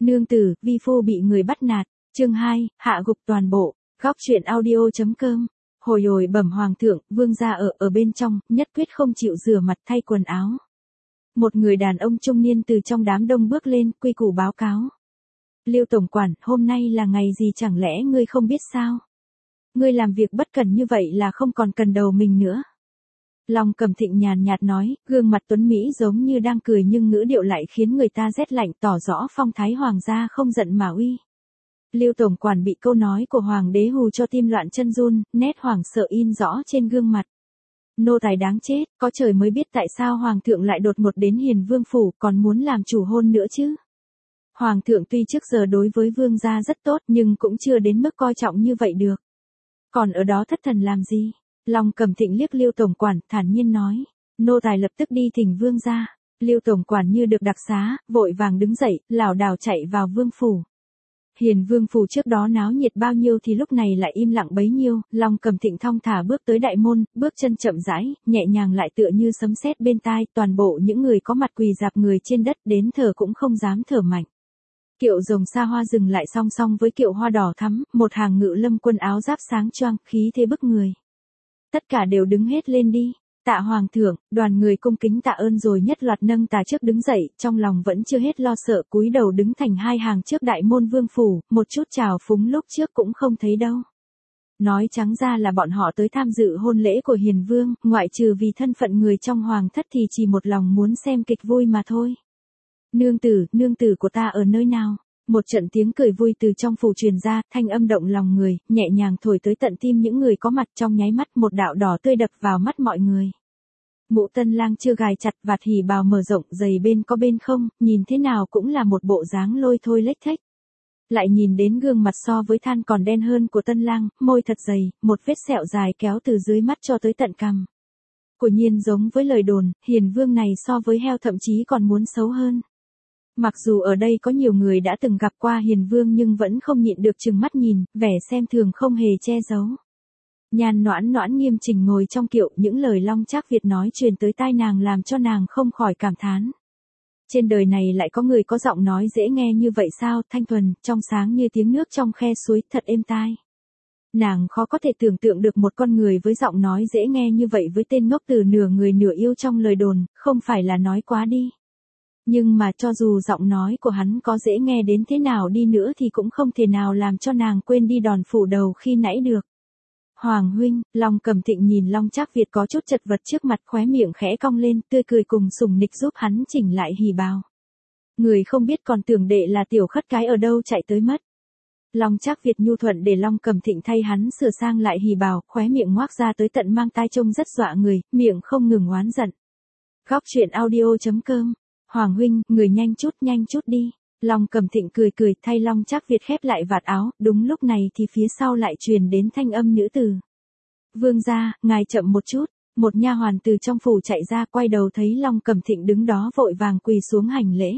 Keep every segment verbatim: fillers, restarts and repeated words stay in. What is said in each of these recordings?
Nương tử, vi phu bị người bắt nạt. Chương hai, hạ gục toàn bộ. Góc truyện audio.com. Hồi hồi bẩm hoàng thượng, vương gia ở ở bên trong, nhất quyết không chịu rửa mặt thay quần áo. Một người đàn ông trung niên từ trong đám đông bước lên, quy củ báo cáo. Liêu tổng quản, hôm nay là ngày gì chẳng lẽ ngươi không biết sao? Ngươi làm việc bất cẩn như vậy là không còn cần đầu mình nữa. Long Cẩm Thịnh nhàn nhạt nói, gương mặt tuấn Mỹ giống như đang cười nhưng ngữ điệu lại khiến người ta rét lạnh, tỏ rõ phong thái hoàng gia không giận mà uy. Liêu tổng quản bị câu nói của hoàng đế hù cho tim loạn chân run, nét hoảng sợ in rõ trên gương mặt. Nô tài đáng chết, có trời mới biết tại sao hoàng thượng lại đột ngột đến Hiền Vương phủ, còn muốn làm chủ hôn nữa chứ. Hoàng thượng tuy trước giờ đối với vương gia rất tốt nhưng cũng chưa đến mức coi trọng như vậy được. Còn ở đó thất thần làm gì? Long Cẩm Thịnh liếc Liêu tổng quản, thản nhiên nói, nô tài lập tức đi thỉnh vương gia. Liêu tổng quản như được đặc xá, vội vàng đứng dậy, lảo đảo chạy vào vương phủ. Hiền Vương phủ trước đó náo nhiệt bao nhiêu thì lúc này lại im lặng bấy nhiêu. Long Cẩm Thịnh thong thả bước tới đại môn, bước chân chậm rãi, nhẹ nhàng lại tựa như sấm sét bên tai. Toàn bộ những người có mặt quỳ rạp người trên đất, đến thở cũng không dám thở mạnh. Kiệu rồng xa hoa dừng lại song song với kiệu hoa đỏ thắm, một hàng ngự lâm quân áo giáp sáng choang, khí thế bức người. Tất cả đều đứng hết lên đi. Tạ hoàng thượng. Đoàn người cung kính tạ ơn rồi nhất loạt nâng tà trước đứng dậy, trong lòng vẫn chưa hết lo sợ, cúi đầu đứng thành hai hàng trước đại môn vương phủ, một chút trào phúng lúc trước cũng không thấy đâu. Nói trắng ra là bọn họ tới tham dự hôn lễ của Hiền Vương, ngoại trừ vì thân phận người trong hoàng thất thì chỉ một lòng muốn xem kịch vui mà thôi. Nương tử, nương tử của ta ở nơi nào? Một trận tiếng cười vui từ trong phủ truyền ra, thanh âm động lòng người, nhẹ nhàng thổi tới tận tim những người có mặt. Trong nháy mắt một đạo đỏ tươi đập vào mắt mọi người. Mũ tân lang chưa gài chặt, vạt hỉ bào mở rộng, giày bên có bên không, nhìn thế nào cũng là một bộ dáng lôi thôi lếch thếch. Lại nhìn đến gương mặt so với than còn đen hơn của tân lang, môi thật dày, một vết sẹo dài kéo từ dưới mắt cho tới tận cằm. Quả nhiên giống với lời đồn, Hiền Vương này so với heo thậm chí còn muốn xấu hơn. Mặc dù ở đây có nhiều người đã từng gặp qua Hiền Vương nhưng vẫn không nhịn được trừng mắt nhìn, vẻ xem thường không hề che giấu. Nhan Noãn Noãn nghiêm chỉnh ngồi trong kiệu, những lời Long Trác Việt nói truyền tới tai nàng làm cho nàng không khỏi cảm thán. Trên đời này lại có người có giọng nói dễ nghe như vậy sao, thanh thuần, trong sáng như tiếng nước trong khe suối, thật êm tai. Nàng khó có thể tưởng tượng được một con người với giọng nói dễ nghe như vậy với tên ngốc từ nửa người nửa yêu trong lời đồn, không phải là nói quá đi. Nhưng mà cho dù giọng nói của hắn có dễ nghe đến thế nào đi nữa thì cũng không thể nào làm cho nàng quên đi đòn phủ đầu khi nãy được. Hoàng huynh. Long Cẩm Thịnh nhìn Long Trác Việt có chút chật vật trước mặt, khóe miệng khẽ cong lên, tươi cười cùng sủng nịch giúp hắn chỉnh lại hỉ bào. Người không biết còn tưởng đệ là tiểu khất cái ở đâu chạy tới mất. Long Trác Việt nhu thuận để Long Cẩm Thịnh thay hắn sửa sang lại hỉ bào, khóe miệng ngoác ra tới tận mang tai trông rất dọa người, miệng không ngừng oán giận. Góc truyện audio.com. Hoàng huynh, người nhanh chút nhanh chút đi. Long Cẩm Thịnh cười cười, thay Long Trác Việt khép lại vạt áo. Đúng lúc này thì phía sau lại truyền đến thanh âm nữ tử. Vương gia, ngài chậm một chút. Một nha hoàn từ trong phủ chạy ra, quay đầu thấy Long Cẩm Thịnh đứng đó vội vàng quỳ xuống hành lễ.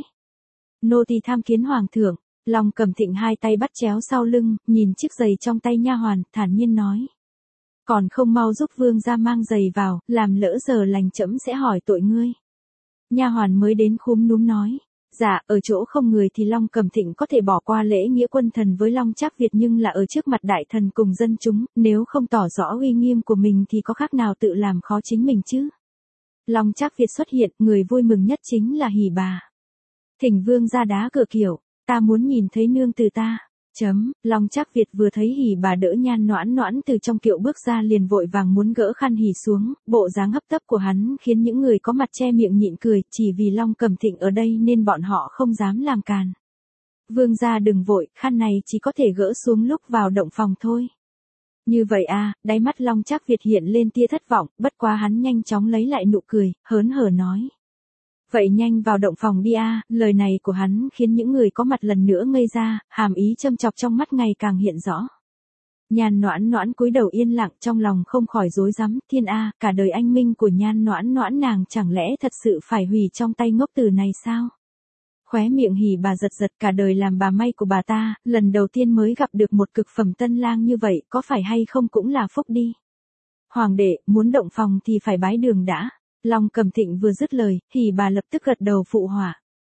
Nô tỳ tham kiến hoàng thượng. Long Cẩm Thịnh hai tay bắt chéo sau lưng, nhìn chiếc giày trong tay nha hoàn, thản nhiên nói. Còn không mau giúp vương gia mang giày vào, làm lỡ giờ lành trẫm sẽ hỏi tội ngươi. Nha hoàn mới đến khúm núm nói. Dạ, ở chỗ không người thì Long Cẩm Thịnh có thể bỏ qua lễ nghĩa quân thần với Long Trác Việt, nhưng là ở trước mặt đại thần cùng dân chúng, nếu không tỏ rõ uy nghiêm của mình thì có khác nào tự làm khó chính mình chứ. Long Trác Việt xuất hiện, người vui mừng nhất chính là hỉ bà. Thỉnh vương ra đá cửa kiệu, ta muốn nhìn thấy nương từ ta. Chấm, Long Trác Việt vừa thấy hỉ bà đỡ Nhan Noãn Noãn từ trong kiệu bước ra liền vội vàng muốn gỡ khăn hỉ xuống, bộ dáng hấp tấp của hắn khiến những người có mặt che miệng nhịn cười, chỉ vì Long Cẩm Thịnh ở đây nên bọn họ không dám làm càn. Vương gia đừng vội, khăn này chỉ có thể gỡ xuống lúc vào động phòng thôi. Như vậy à, đáy mắt Long Trác Việt hiện lên tia thất vọng, bất quá hắn nhanh chóng lấy lại nụ cười, hớn hở nói. Vậy nhanh vào động phòng đi a. Lời này của hắn khiến những người có mặt lần nữa ngây ra, hàm ý châm chọc trong mắt ngày càng hiện rõ. Nhan Noãn Noãn cúi đầu yên lặng, trong lòng không khỏi rối rắm, thiên a, cả đời anh minh của Nhan Noãn Noãn nàng chẳng lẽ thật sự phải hủy trong tay ngốc tử này sao? Khóe miệng hỉ bà giật giật, cả đời làm bà may của bà ta, lần đầu tiên mới gặp được một cực phẩm tân lang như vậy, có phải hay không cũng là phúc đi. Hoàng đệ, muốn động phòng thì phải bái đường đã. Long Cẩm Thịnh vừa dứt lời, hỉ bà lập tức gật đầu phụ họa.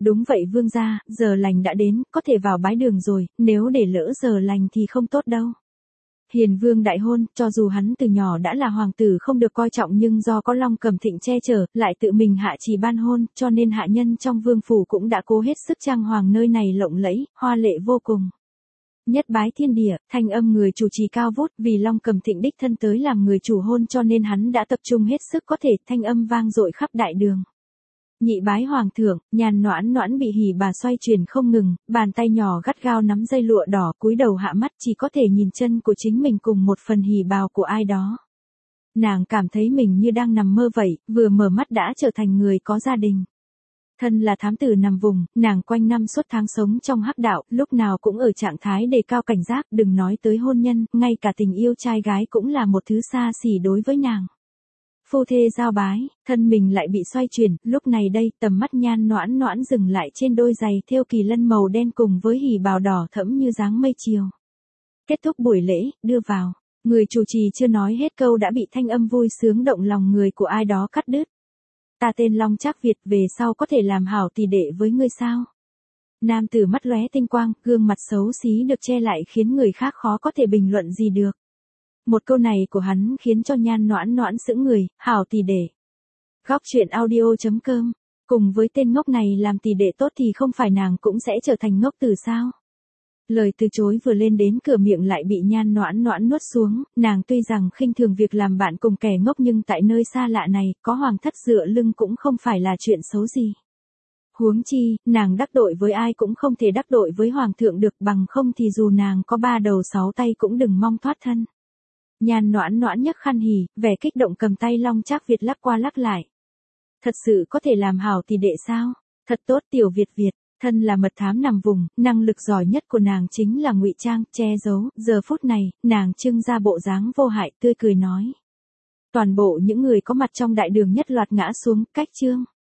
Đúng vậy vương gia, giờ lành đã đến, có thể vào bái đường rồi, nếu để lỡ giờ lành thì không tốt đâu. Hiền vương đại hôn, cho dù hắn từ nhỏ đã là hoàng tử không được coi trọng nhưng do có Long Cẩm Thịnh che chở, lại tự mình hạ trì ban hôn, cho nên hạ nhân trong vương phủ cũng đã cố hết sức trang hoàng nơi này lộng lẫy, hoa lệ vô cùng. Nhất bái thiên địa, thanh âm người chủ trì cao vút, vì Long Cẩm Thịnh đích thân tới làm người chủ hôn cho nên hắn đã tập trung hết sức có thể, thanh âm vang dội khắp đại đường. Nhị bái hoàng thượng, nhàn noãn noãn bị hỉ bà xoay chuyển không ngừng, bàn tay nhỏ gắt gao nắm dây lụa đỏ, cúi đầu hạ mắt chỉ có thể nhìn chân của chính mình cùng một phần hỉ bào của ai đó. Nàng cảm thấy mình như đang nằm mơ vậy, vừa mở mắt đã trở thành người có gia đình. Thân là thám tử nằm vùng, nàng quanh năm suốt tháng sống trong hắc đạo, lúc nào cũng ở trạng thái đề cao cảnh giác, đừng nói tới hôn nhân, ngay cả tình yêu trai gái cũng là một thứ xa xỉ đối với nàng. Phu thê giao bái, thân mình lại bị xoay chuyển, lúc này đây tầm mắt nhan noãn noãn dừng lại trên đôi giày thêu kỳ lân màu đen cùng với hỉ bào đỏ thẫm như dáng mây chiều. Kết thúc buổi lễ, đưa vào, người chủ trì chưa nói hết câu đã bị thanh âm vui sướng động lòng người của ai đó cắt đứt. Ta tên Long Trác Việt, về sau có thể làm hảo tỷ đệ với ngươi sao? Nam tử mắt lóe tinh quang, gương mặt xấu xí được che lại khiến người khác khó có thể bình luận gì được. Một câu này của hắn khiến cho nhan noãn noãn sững người, hảo tỷ đệ. Góc truyện audio chấm com, cùng với tên ngốc này làm tỷ đệ tốt thì không phải nàng cũng sẽ trở thành ngốc tử sao? Lời từ chối vừa lên đến cửa miệng lại bị nhan noãn noãn nuốt xuống, nàng tuy rằng khinh thường việc làm bạn cùng kẻ ngốc nhưng tại nơi xa lạ này, có hoàng thất dựa lưng cũng không phải là chuyện xấu gì. Huống chi, nàng đắc tội với ai cũng không thể đắc tội với hoàng thượng được, bằng không thì dù nàng có ba đầu sáu tay cũng đừng mong thoát thân. Nhan noãn noãn nhấc khăn hỉ, vẻ kích động cầm tay Long Trác Việt lắc qua lắc lại. Thật sự có thể làm hảo tỷ đệ sao? Thật tốt tiểu Việt Việt. Thân là mật thám nằm vùng, năng lực giỏi nhất của nàng chính là ngụy trang, che giấu, giờ phút này, nàng trưng ra bộ dáng vô hại tươi cười nói. Toàn bộ những người có mặt trong đại đường nhất loạt ngã xuống, cách chương.